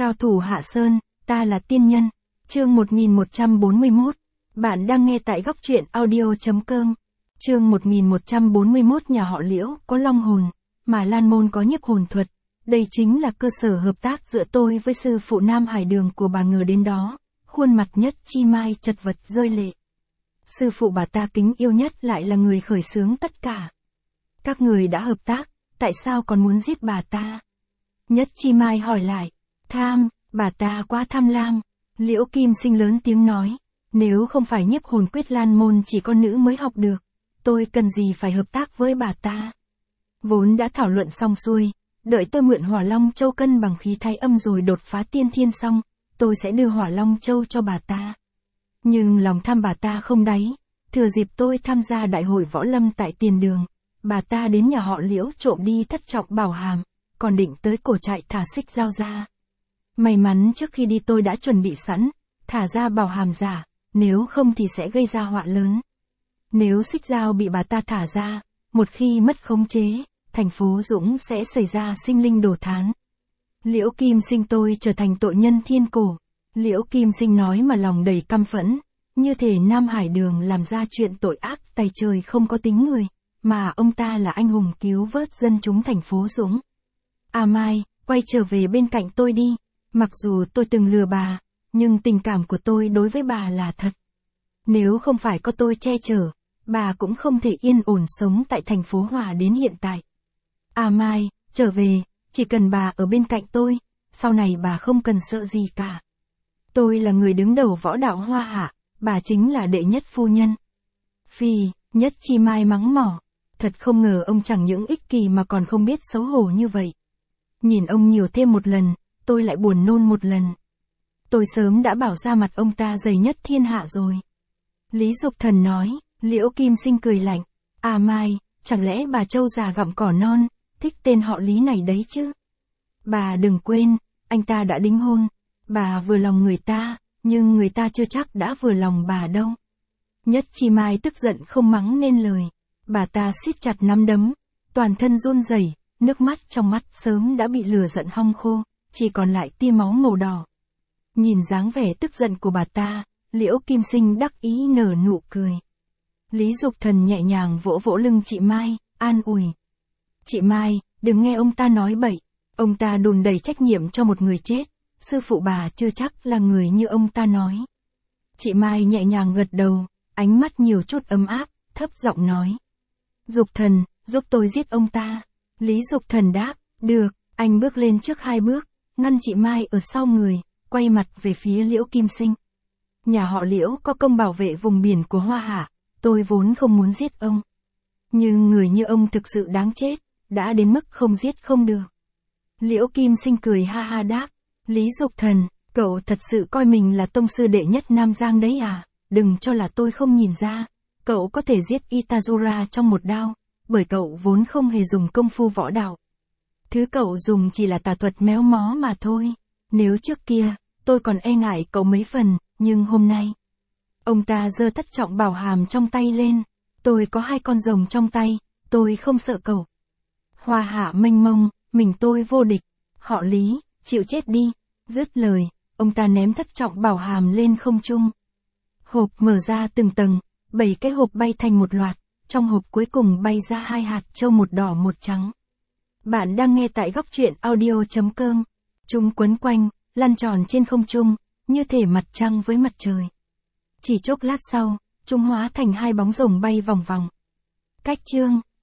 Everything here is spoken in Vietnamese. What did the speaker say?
Cao thủ Hạ Sơn, ta là tiên nhân. Chương 1141. Bạn đang nghe tại góc truyện audio.com. Chương 1141. Nhà họ Liễu có long hồn, mà Lan Môn có nhiếp hồn thuật. Đây chính là cơ sở hợp tác giữa tôi với sư phụ Nam Hải Đường của bà. Ngờ đến đó, khuôn mặt Nhất Chi Mai chật vật rơi lệ. Sư phụ bà ta kính yêu nhất lại là người khởi xướng tất cả. Các người đã hợp tác, tại sao còn muốn giết bà ta? Nhất Chi Mai hỏi lại. Tham, bà ta quá tham lam. Liễu Kim Sinh lớn tiếng nói. Nếu không phải nhiếp hồn quyết Lan Môn chỉ có nữ mới học được, tôi cần gì phải hợp tác với bà ta? Vốn đã thảo luận xong xuôi, đợi tôi mượn Hỏa Long Châu cân bằng khí thái âm rồi đột phá tiên thiên xong, tôi sẽ đưa Hỏa Long Châu cho bà ta. Nhưng lòng tham bà ta không đáy, thừa dịp tôi tham gia đại hội võ lâm tại tiền đường, bà ta đến nhà họ Liễu trộm đi thất trọng bảo hàm, còn định tới cổ trại thả xích dao ra. May mắn trước khi đi tôi đã chuẩn bị sẵn, thả ra bảo hàm giả, nếu không thì sẽ gây ra họa lớn. Nếu xích dao bị bà ta thả ra, một khi mất khống chế, thành phố Dũng sẽ xảy ra sinh linh đổ thán. Liễu Kim Sinh tôi trở thành tội nhân thiên cổ. Liễu Kim Sinh nói mà lòng đầy căm phẫn, như thể Nam Hải Đường làm ra chuyện tội ác tày trời không có tính người, mà ông ta là anh hùng cứu vớt dân chúng thành phố Dũng. À Mai, quay trở về bên cạnh tôi đi, mặc dù tôi từng lừa bà, nhưng tình cảm của tôi đối với bà là thật. Nếu không phải có tôi che chở, bà cũng không thể yên ổn sống tại thành phố Hòa đến hiện tại. À Mai, trở về, chỉ cần bà ở bên cạnh tôi, sau này bà không cần sợ gì cả. Tôi là người đứng đầu võ đạo Hoa Hạ, bà chính là đệ nhất phu nhân. Phì, Nhất Chi Mai mắng mỏ. Thật không ngờ ông chẳng những ích kỷ mà còn không biết xấu hổ như vậy. Nhìn ông nhiều thêm một lần, tôi lại buồn nôn một lần. Tôi sớm đã bảo ra mặt ông ta dày nhất thiên hạ rồi. Lý Dục Thần nói. Liễu Kim Sinh cười lạnh. À Mai, chẳng lẽ bà trâu già gặm cỏ non, thích tên họ Lý này đấy chứ? Bà đừng quên, anh ta đã đính hôn. Bà vừa lòng người ta, nhưng người ta chưa chắc đã vừa lòng bà đâu. Nhất Chi Mai tức giận không mắng nên lời. Bà ta siết chặt nắm đấm, toàn thân run rẩy, nước mắt trong mắt sớm đã bị lửa giận hong khô, chỉ còn lại tia máu màu đỏ. Nhìn dáng vẻ tức giận của bà ta, Liễu Kim Sinh đắc ý nở nụ cười. Lý Dục Thần nhẹ nhàng vỗ vỗ lưng chị Mai, an ủi. Chị Mai, đừng nghe ông ta nói bậy, ông ta đùn đẩy trách nhiệm cho một người chết, sư phụ bà chưa chắc là người như ông ta nói. Chị Mai nhẹ nhàng gật đầu, ánh mắt nhiều chút ấm áp, thấp giọng nói. Dục Thần, giúp tôi giết ông ta. Lý Dục Thần đáp, được, anh bước lên trước 2 bước, ngăn chị Mai ở sau người, quay mặt về phía Liễu Kim Sinh. Nhà họ Liễu có công bảo vệ vùng biển của Hoa Hạ, tôi vốn không muốn giết ông. Nhưng người như ông thực sự đáng chết, đã đến mức không giết không được. Liễu Kim Sinh cười ha ha đáp, Lý Dục Thần, cậu thật sự coi mình là tông sư đệ nhất Nam Giang đấy à? Đừng cho là tôi không nhìn ra, cậu có thể giết Itazura trong một đao, bởi cậu vốn không hề dùng công phu võ đạo. Thứ cậu dùng chỉ là tà thuật méo mó mà thôi. Nếu trước kia, tôi còn e ngại cậu mấy phần, nhưng hôm nay. Ông ta giơ thất trọng bảo hàm trong tay lên. Tôi có 2 con rồng trong tay, tôi không sợ cậu. Hoa Hạ mênh mông, mình tôi vô địch. Họ Lý, chịu chết đi. Dứt lời, ông ta ném thất trọng bảo hàm lên không trung. Hộp mở ra từng tầng, 7 cái hộp bay thành một loạt, trong hộp cuối cùng bay ra 2 hạt châu, một đỏ một trắng. Bạn đang nghe tại góc truyện audio.com. Chúng quấn quanh, lăn tròn trên không trung, như thể mặt trăng với mặt trời. Chỉ chốc lát sau, chúng hóa thành 2 bóng rồng bay vòng vòng. Cách chương